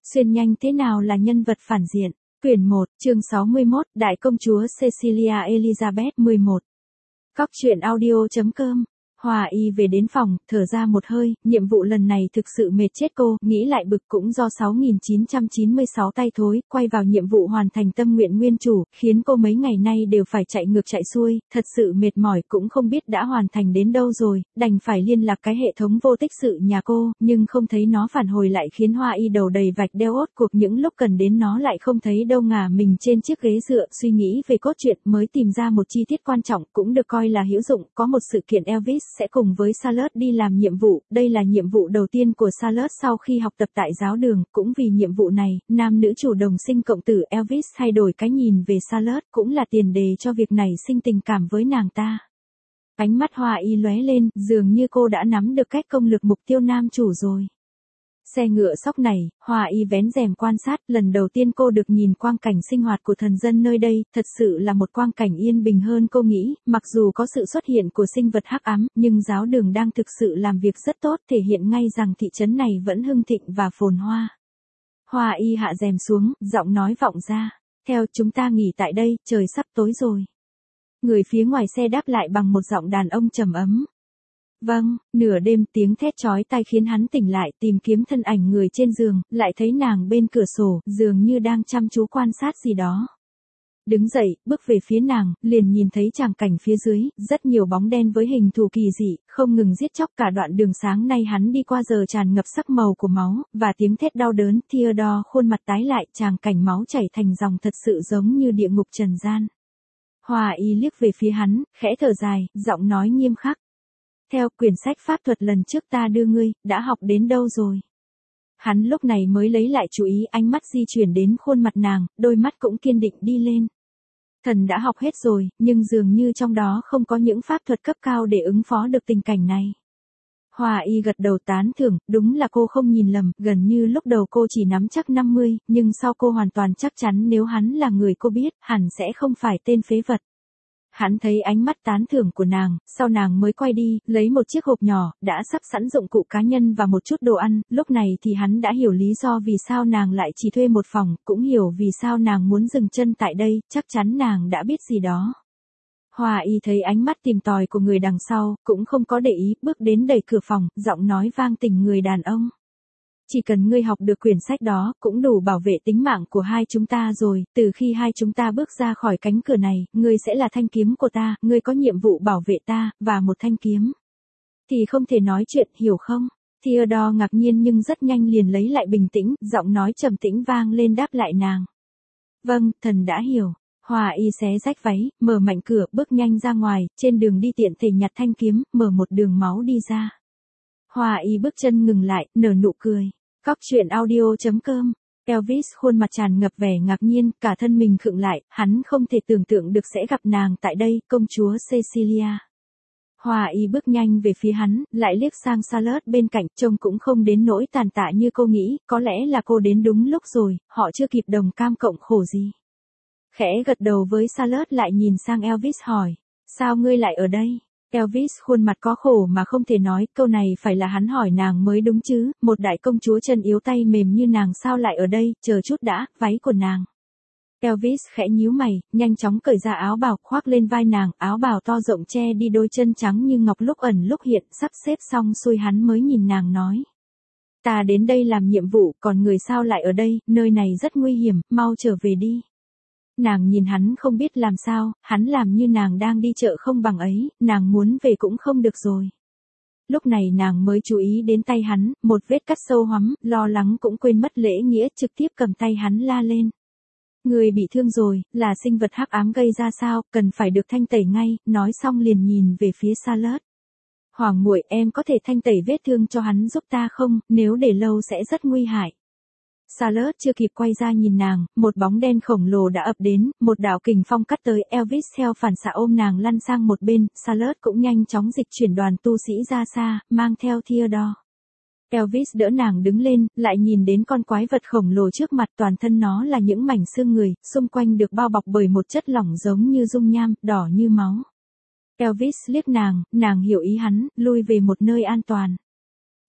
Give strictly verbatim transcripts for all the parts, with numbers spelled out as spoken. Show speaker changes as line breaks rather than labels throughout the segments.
Xuyên nhanh thế nào là nhân vật phản diện? Quyển một, chương sáu mươi mốt, Đại công chúa Cecilia Elizabeth mười một. Cóc truyện audio chấm com. Hòa Y về đến phòng, thở ra một hơi, nhiệm vụ lần này thực sự mệt chết cô, nghĩ lại bực cũng do sáu nghìn chín trăm chín mươi sáu tay thối, quay vào nhiệm vụ hoàn thành tâm nguyện nguyên chủ, khiến cô mấy ngày nay đều phải chạy ngược chạy xuôi, thật sự mệt mỏi cũng không biết đã hoàn thành đến đâu rồi, đành phải liên lạc cái hệ thống vô tích sự nhà cô, nhưng không thấy nó phản hồi lại khiến Hòa Y đầu đầy vạch đeo ốt cuộc những lúc cần đến nó lại không thấy đâu ngả mình trên chiếc ghế dựa, suy nghĩ về cốt truyện mới tìm ra một chi tiết quan trọng cũng được coi là hữu dụng, có một sự kiện Elvis sẽ cùng với Charlotte đi làm nhiệm vụ, đây là nhiệm vụ đầu tiên của Charlotte sau khi học tập tại giáo đường, cũng vì nhiệm vụ này, nam nữ chủ đồng sinh cộng tử Elvis thay đổi cái nhìn về Charlotte cũng là tiền đề cho việc này sinh tình cảm với nàng ta. Ánh mắt Hòa Y lóe lên, dường như cô đã nắm được cách công lược mục tiêu nam chủ rồi. Xe ngựa sóc này, Hòa Y vén rèm quan sát, lần đầu tiên cô được nhìn quang cảnh sinh hoạt của thần dân nơi đây, thật sự là một quang cảnh yên bình hơn cô nghĩ, mặc dù có sự xuất hiện của sinh vật hắc ám, nhưng giáo đường đang thực sự làm việc rất tốt, thể hiện ngay rằng thị trấn này vẫn hưng thịnh và phồn hoa. Hòa Y hạ rèm xuống, giọng nói vọng ra, theo chúng ta nghỉ tại đây, trời sắp tối rồi. Người phía ngoài xe đáp lại bằng một giọng đàn ông trầm ấm. Vâng, nửa đêm tiếng thét chói tai khiến hắn tỉnh lại tìm kiếm thân ảnh người trên giường, lại thấy nàng bên cửa sổ, dường như đang chăm chú quan sát gì đó. Đứng dậy, bước về phía nàng, liền nhìn thấy tràng cảnh phía dưới, rất nhiều bóng đen với hình thù kỳ dị, không ngừng giết chóc cả đoạn đường sáng nay hắn đi qua giờ tràn ngập sắc màu của máu, và tiếng thét đau đớn, Theodore khuôn mặt tái lại, tràng cảnh máu chảy thành dòng thật sự giống như địa ngục trần gian. Hòa Y liếc về phía hắn, khẽ thở dài, giọng nói nghiêm khắc. Theo quyển sách pháp thuật lần trước ta đưa ngươi, đã học đến đâu rồi? Hắn lúc này mới lấy lại chú ý, ánh mắt di chuyển đến khuôn mặt nàng, đôi mắt cũng kiên định đi lên. Thần đã học hết rồi, nhưng dường như trong đó không có những pháp thuật cấp cao để ứng phó được tình cảnh này. Hòa Y gật đầu tán thưởng, đúng là cô không nhìn lầm, gần như lúc đầu cô chỉ nắm chắc năm mươi, nhưng sau cô hoàn toàn chắc chắn nếu hắn là người cô biết, hẳn sẽ không phải tên phế vật. Hắn thấy ánh mắt tán thưởng của nàng, sau nàng mới quay đi, lấy một chiếc hộp nhỏ, đã sắp sẵn dụng cụ cá nhân và một chút đồ ăn, lúc này thì hắn đã hiểu lý do vì sao nàng lại chỉ thuê một phòng, cũng hiểu vì sao nàng muốn dừng chân tại đây, chắc chắn nàng đã biết gì đó. Hòa Y thấy ánh mắt tìm tòi của người đằng sau, cũng không có để ý, bước đến đẩy cửa phòng, giọng nói vang tình người đàn ông. Chỉ cần ngươi học được quyển sách đó, cũng đủ bảo vệ tính mạng của hai chúng ta rồi, từ khi hai chúng ta bước ra khỏi cánh cửa này, ngươi sẽ là thanh kiếm của ta, ngươi có nhiệm vụ bảo vệ ta, và một thanh kiếm. Thì không thể nói chuyện, hiểu không? Theodore ngạc nhiên nhưng rất nhanh liền lấy lại bình tĩnh, giọng nói trầm tĩnh vang lên đáp lại nàng. Vâng, thần đã hiểu. Hòa Y xé rách váy, mở mạnh cửa, bước nhanh ra ngoài, trên đường đi tiện thể nhặt thanh kiếm, mở một đường máu đi ra. Hòa Y bước chân ngừng lại, nở nụ cười. Cóc truyện audio chấm com. Elvis khuôn mặt tràn ngập vẻ ngạc nhiên, cả thân mình khựng lại, hắn không thể tưởng tượng được sẽ gặp nàng tại đây, công chúa Cecilia. Hòa Y bước nhanh về phía hắn, lại liếc sang Charlotte bên cạnh, trông cũng không đến nỗi tàn tạ như cô nghĩ, có lẽ là cô đến đúng lúc rồi, họ chưa kịp đồng cam cộng khổ gì. Khẽ gật đầu với Charlotte lại nhìn sang Elvis hỏi, sao ngươi lại ở đây? Elvis khuôn mặt có khổ mà không thể nói, câu này phải là hắn hỏi nàng mới đúng chứ, một đại công chúa chân yếu tay mềm như nàng sao lại ở đây, chờ chút đã, váy của nàng. Elvis khẽ nhíu mày, nhanh chóng cởi ra áo bào khoác lên vai nàng, áo bào to rộng che đi đôi chân trắng như ngọc lúc ẩn lúc hiện, sắp xếp xong xuôi hắn mới nhìn nàng nói. Ta đến đây làm nhiệm vụ, còn người sao lại ở đây, nơi này rất nguy hiểm, mau trở về đi. Nàng nhìn hắn không biết làm sao, hắn làm như nàng đang đi chợ không bằng ấy, nàng muốn về cũng không được rồi. Lúc này nàng mới chú ý đến tay hắn, một vết cắt sâu hoắm, lo lắng cũng quên mất lễ nghĩa, trực tiếp cầm tay hắn la lên. Người bị thương rồi, là sinh vật hắc ám gây ra sao, cần phải được thanh tẩy ngay, nói xong liền nhìn về phía Charlotte. Hoàng muội, em có thể thanh tẩy vết thương cho hắn giúp ta không, nếu để lâu sẽ rất nguy hại. Charlotte chưa kịp quay ra nhìn nàng, một bóng đen khổng lồ đã ập đến, một đạo kình phong cắt tới, Elvis theo phản xạ ôm nàng lăn sang một bên, Charlotte cũng nhanh chóng dịch chuyển đoàn tu sĩ ra xa, mang theo Theodore. Elvis đỡ nàng đứng lên, lại nhìn đến con quái vật khổng lồ trước mặt, toàn thân nó là những mảnh xương người, xung quanh được bao bọc bởi một chất lỏng giống như dung nham, đỏ như máu. Elvis liếc nàng, nàng hiểu ý hắn, lui về một nơi an toàn.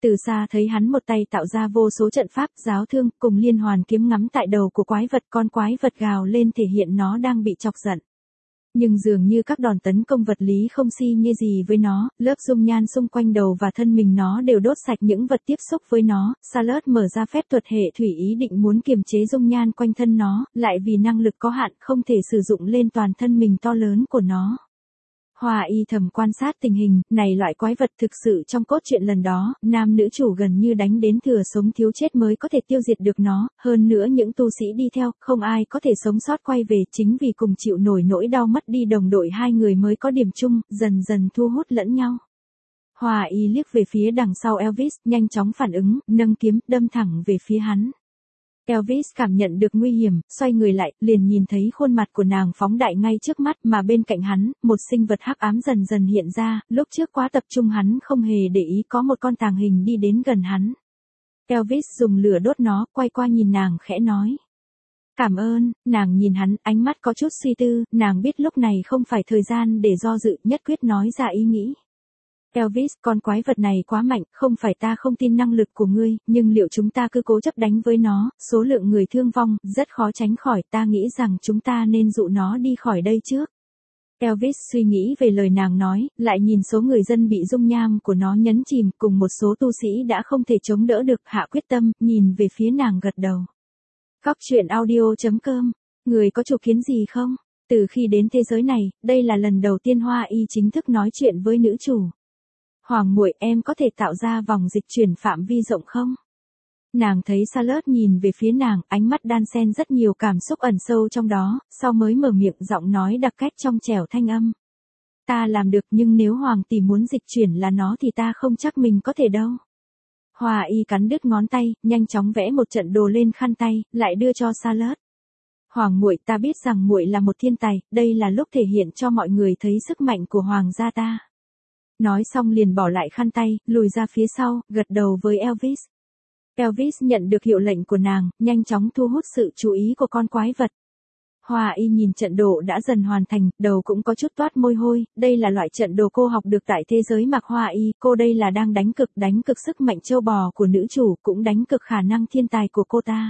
Từ xa thấy hắn một tay tạo ra vô số trận pháp, giáo thương, cùng liên hoàn kiếm ngắm tại đầu của quái vật, con quái vật gào lên thể hiện nó đang bị chọc giận. Nhưng dường như các đòn tấn công vật lý không si nhê gì với nó, lớp dung nhan xung quanh đầu và thân mình nó đều đốt sạch những vật tiếp xúc với nó. Charlotte mở ra phép thuật hệ thủy ý định muốn kiềm chế dung nhan quanh thân nó, lại vì năng lực có hạn không thể sử dụng lên toàn thân mình to lớn của nó. Hoa y thầm quan sát tình hình, này loại quái vật thực sự trong cốt truyện lần đó, nam nữ chủ gần như đánh đến thừa sống thiếu chết mới có thể tiêu diệt được nó, hơn nữa những tu sĩ đi theo, không ai có thể sống sót quay về, chính vì cùng chịu nổi nỗi đau mất đi đồng đội hai người mới có điểm chung, dần dần thu hút lẫn nhau. Hoa y liếc về phía đằng sau Elvis, nhanh chóng phản ứng, nâng kiếm, đâm thẳng về phía hắn. Elvis cảm nhận được nguy hiểm, xoay người lại, liền nhìn thấy khuôn mặt của nàng phóng đại ngay trước mắt, mà bên cạnh hắn, một sinh vật hắc ám dần dần hiện ra, lúc trước quá tập trung hắn không hề để ý có một con tàng hình đi đến gần hắn. Elvis dùng lửa đốt nó, quay qua nhìn nàng khẽ nói. Cảm ơn, nàng nhìn hắn, ánh mắt có chút suy tư, nàng biết lúc này không phải thời gian để do dự, nhất quyết nói ra ý nghĩ. Elvis, con quái vật này quá mạnh, không phải ta không tin năng lực của ngươi, nhưng liệu chúng ta cứ cố chấp đánh với nó, số lượng người thương vong, rất khó tránh khỏi, ta nghĩ rằng chúng ta nên dụ nó đi khỏi đây trước. Elvis suy nghĩ về lời nàng nói, lại nhìn số người dân bị dung nham của nó nhấn chìm, cùng một số tu sĩ đã không thể chống đỡ được, hạ quyết tâm, nhìn về phía nàng gật đầu. Cóc truyện audio chấm com, người có chủ kiến gì không? Từ khi đến thế giới này, đây là lần đầu tiên Hoa y chính thức nói chuyện với nữ chủ. Hoàng muội, em có thể tạo ra vòng dịch chuyển phạm vi rộng không? Nàng thấy Charlotte nhìn về phía nàng, ánh mắt đan xen rất nhiều cảm xúc ẩn sâu trong đó, sau mới mở miệng, giọng nói đặc cách trong trẻo thanh âm. Ta làm được, nhưng nếu Hoàng tỷ muốn dịch chuyển là nó thì ta không chắc mình có thể đâu. Hoa y cắn đứt ngón tay, nhanh chóng vẽ một trận đồ lên khăn tay, lại đưa cho Charlotte. Hoàng muội, ta biết rằng muội là một thiên tài, đây là lúc thể hiện cho mọi người thấy sức mạnh của hoàng gia ta. Nói xong liền bỏ lại khăn tay, lùi ra phía sau, gật đầu với Elvis. Elvis nhận được hiệu lệnh của nàng, nhanh chóng thu hút sự chú ý của con quái vật. Hoa y nhìn trận đồ đã dần hoàn thành, đầu cũng có chút toát môi hôi, đây là loại trận đồ cô học được tại thế giới Mạc Hoa y, cô đây là đang đánh cực, đánh cực sức mạnh châu bò của nữ chủ, cũng đánh cực khả năng thiên tài của cô ta.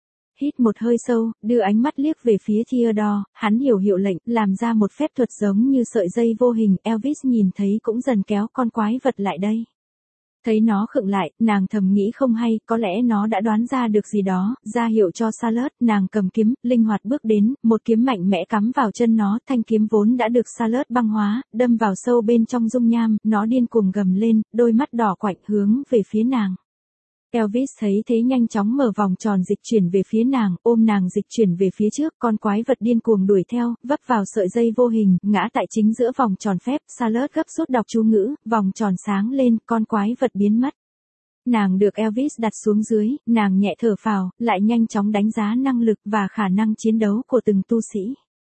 Hít một hơi sâu, đưa ánh mắt liếc về phía Theodore, hắn hiểu hiệu lệnh, làm ra một phép thuật giống như sợi dây vô hình, Elvis nhìn thấy cũng dần kéo con quái vật lại đây. Thấy nó khựng lại, nàng thầm nghĩ không hay, có lẽ nó đã đoán ra được gì đó, ra hiệu cho Charlotte, nàng cầm kiếm, linh hoạt bước đến, một kiếm mạnh mẽ cắm vào chân nó, thanh kiếm vốn đã được Charlotte băng hóa, đâm vào sâu bên trong dung nham, nó điên cuồng gầm lên, đôi mắt đỏ quạnh hướng về phía nàng. Elvis thấy thế nhanh chóng mở vòng tròn dịch chuyển về phía nàng, ôm nàng dịch chuyển về phía trước, con quái vật điên cuồng đuổi theo, vấp vào sợi dây vô hình, ngã tại chính giữa vòng tròn phép, Charlotte gấp rút đọc chú ngữ, vòng tròn sáng lên, con quái vật biến mất. Nàng được Elvis đặt xuống dưới, nàng nhẹ thở phào, lại nhanh chóng đánh giá năng lực và khả năng chiến đấu của từng tu sĩ.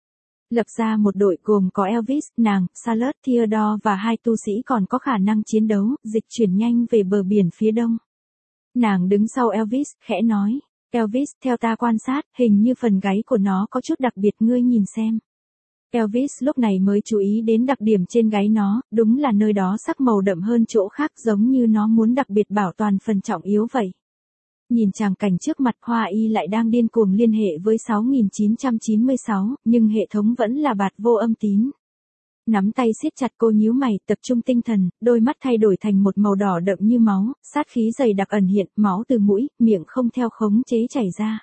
Lập ra một đội gồm có Elvis, nàng, Charlotte, Theodore và hai tu sĩ còn có khả năng chiến đấu, dịch chuyển nhanh về bờ biển phía đông. Nàng đứng sau Elvis, khẽ nói, Elvis, theo ta quan sát, hình như phần gáy của nó có chút đặc biệt, ngươi nhìn xem. Elvis lúc này mới chú ý đến đặc điểm trên gáy nó, đúng là nơi đó sắc màu đậm hơn chỗ khác, giống như nó muốn đặc biệt bảo toàn phần trọng yếu vậy. Nhìn tràng cảnh trước mặt, Hoa y lại đang điên cuồng liên hệ với sáu nghìn chín trăm chín mươi sáu, nhưng hệ thống vẫn là bạt vô âm tín. Nắm tay siết chặt, cô nhíu mày, tập trung tinh thần, đôi mắt thay đổi thành một màu đỏ đậm như máu, sát khí dày đặc ẩn hiện, máu từ mũi, miệng không theo khống chế chảy ra.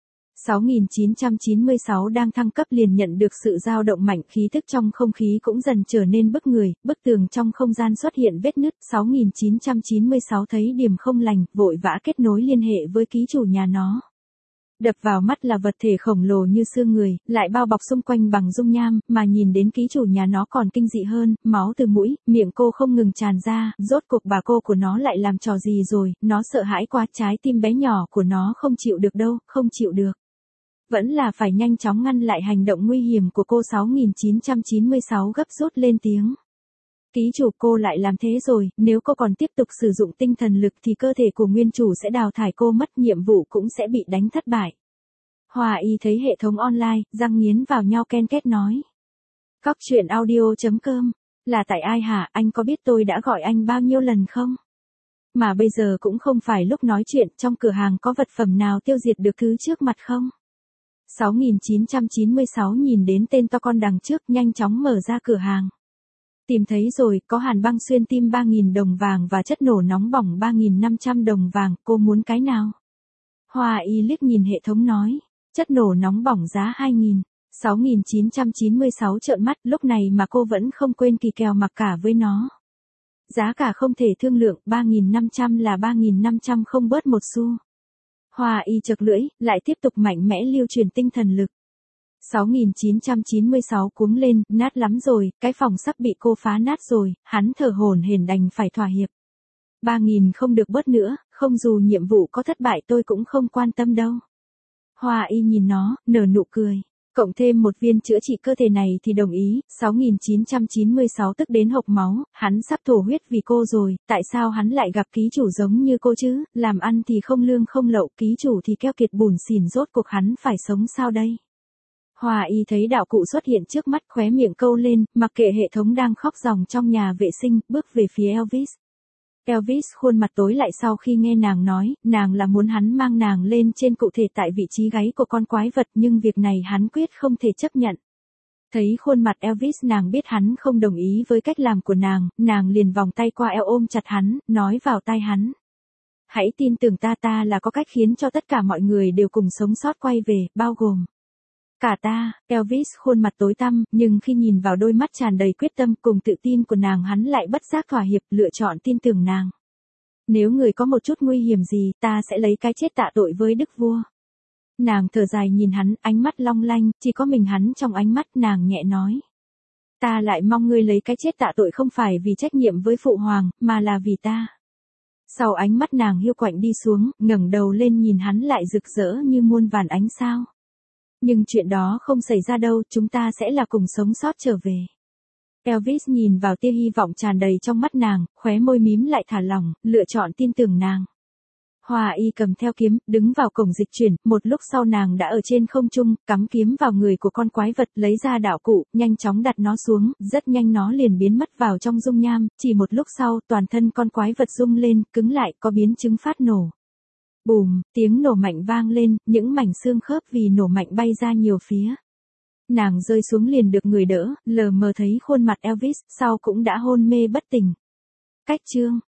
sáu nghìn chín trăm chín mươi sáu đang thăng cấp liền nhận được sự dao động mạnh, khí tức trong không khí cũng dần trở nên bức người, bức tường trong không gian xuất hiện vết nứt, sáu nghìn chín trăm chín mươi sáu thấy điểm không lành, vội vã kết nối liên hệ với ký chủ nhà nó. Đập vào mắt là vật thể khổng lồ như xương người, lại bao bọc xung quanh bằng dung nham, mà nhìn đến ký chủ nhà nó còn kinh dị hơn, máu từ mũi, miệng cô không ngừng tràn ra, rốt cuộc bà cô của nó lại làm trò gì rồi, nó sợ hãi quá, trái tim bé nhỏ của nó không chịu được đâu, không chịu được. Vẫn là phải nhanh chóng ngăn lại hành động nguy hiểm của cô. Sáu nghìn chín trăm chín mươi sáu gấp rút lên tiếng. Ký chủ, cô lại làm thế rồi, nếu cô còn tiếp tục sử dụng tinh thần lực thì cơ thể của nguyên chủ sẽ đào thải cô mất, nhiệm vụ cũng sẽ bị đánh thất bại. Hoa y thấy hệ thống online, răng nghiến vào nhau ken két nói. Cóc truyện audio chấm com, là tại ai hả, anh có biết tôi đã gọi anh bao nhiêu lần không? Mà bây giờ cũng không phải lúc nói chuyện, trong cửa hàng có vật phẩm nào tiêu diệt được thứ trước mặt không? sáu nghìn chín trăm chín mươi sáu nhìn đến tên to con đằng trước, nhanh chóng mở ra cửa hàng. Tìm thấy rồi, có hàn băng xuyên tim ba nghìn đồng vàng và chất nổ nóng bỏng ba nghìn năm trăm đồng vàng, cô muốn cái nào? Hoa Y liếc nhìn hệ thống nói, chất nổ nóng bỏng giá hai nghìn. sáu nghìn chín trăm chín mươi sáu trợn mắt, lúc này mà cô vẫn không quên kỳ kèo mặc cả với nó. Giá cả không thể thương lượng, ba nghìn năm trăm là ba nghìn năm trăm không bớt một xu. Hoa Y chật lưỡi, lại tiếp tục mạnh mẽ lưu truyền tinh thần lực. sáu nghìn chín trăm chín mươi sáu cuống lên, nát lắm rồi, cái phòng sắp bị cô phá nát rồi, hắn thở hổn hển đành phải thỏa hiệp. ba nghìn không được bớt nữa, không dù nhiệm vụ có thất bại tôi cũng không quan tâm đâu. Hoa Y nhìn nó, nở nụ cười. Cộng thêm một viên chữa trị cơ thể này thì đồng ý, sáu nghìn chín trăm chín mươi sáu tức đến hộc máu, hắn sắp thổ huyết vì cô rồi, tại sao hắn lại gặp ký chủ giống như cô chứ, làm ăn thì không lương không lậu, ký chủ thì keo kiệt bùn xỉn, rốt cuộc hắn phải sống sao đây? Hoa Y thấy đạo cụ xuất hiện trước mắt, khóe miệng câu lên, mặc kệ hệ thống đang khóc ròng trong nhà vệ sinh, bước về phía Elvis. Elvis khuôn mặt tối lại sau khi nghe nàng nói, nàng là muốn hắn mang nàng lên trên cụ thể tại vị trí gáy của con quái vật, nhưng việc này hắn quyết không thể chấp nhận. Thấy khuôn mặt Elvis, nàng biết hắn không đồng ý với cách làm của nàng, nàng liền vòng tay qua eo ôm chặt hắn, nói vào tai hắn. Hãy tin tưởng ta, ta là có cách khiến cho tất cả mọi người đều cùng sống sót quay về, bao gồm cả ta. Elvis khuôn mặt tối tăm, nhưng khi nhìn vào đôi mắt tràn đầy quyết tâm cùng tự tin của nàng, hắn lại bất giác thỏa hiệp, lựa chọn tin tưởng nàng. Nếu người có một chút nguy hiểm gì, ta sẽ lấy cái chết tạ tội với đức vua. Nàng thở dài nhìn hắn, ánh mắt long lanh, chỉ có mình hắn trong ánh mắt, nàng nhẹ nói. Ta lại mong ngươi lấy cái chết tạ tội không phải vì trách nhiệm với phụ hoàng, mà là vì ta. Sau ánh mắt nàng hiu quạnh đi xuống, ngẩng đầu lên nhìn hắn lại rực rỡ như muôn vàn ánh sao. Nhưng chuyện đó không xảy ra đâu, chúng ta sẽ là cùng sống sót trở về. Elvis nhìn vào tia hy vọng tràn đầy trong mắt nàng, khóe môi mím lại thả lỏng, lựa chọn tin tưởng nàng. Hoa Y cầm theo kiếm, đứng vào cổng dịch chuyển, một lúc sau nàng đã ở trên không trung, cắm kiếm vào người của con quái vật, lấy ra đạo cụ, nhanh chóng đặt nó xuống, rất nhanh nó liền biến mất vào trong dung nham, chỉ một lúc sau, toàn thân con quái vật rung lên, cứng lại, có biến chứng phát nổ. Bùm, tiếng nổ mạnh vang lên, những mảnh xương khớp vì nổ mạnh bay ra nhiều phía. Nàng rơi xuống liền được người đỡ, lờ mờ thấy khuôn mặt Elvis, sau cũng đã hôn mê bất tỉnh. Cách chương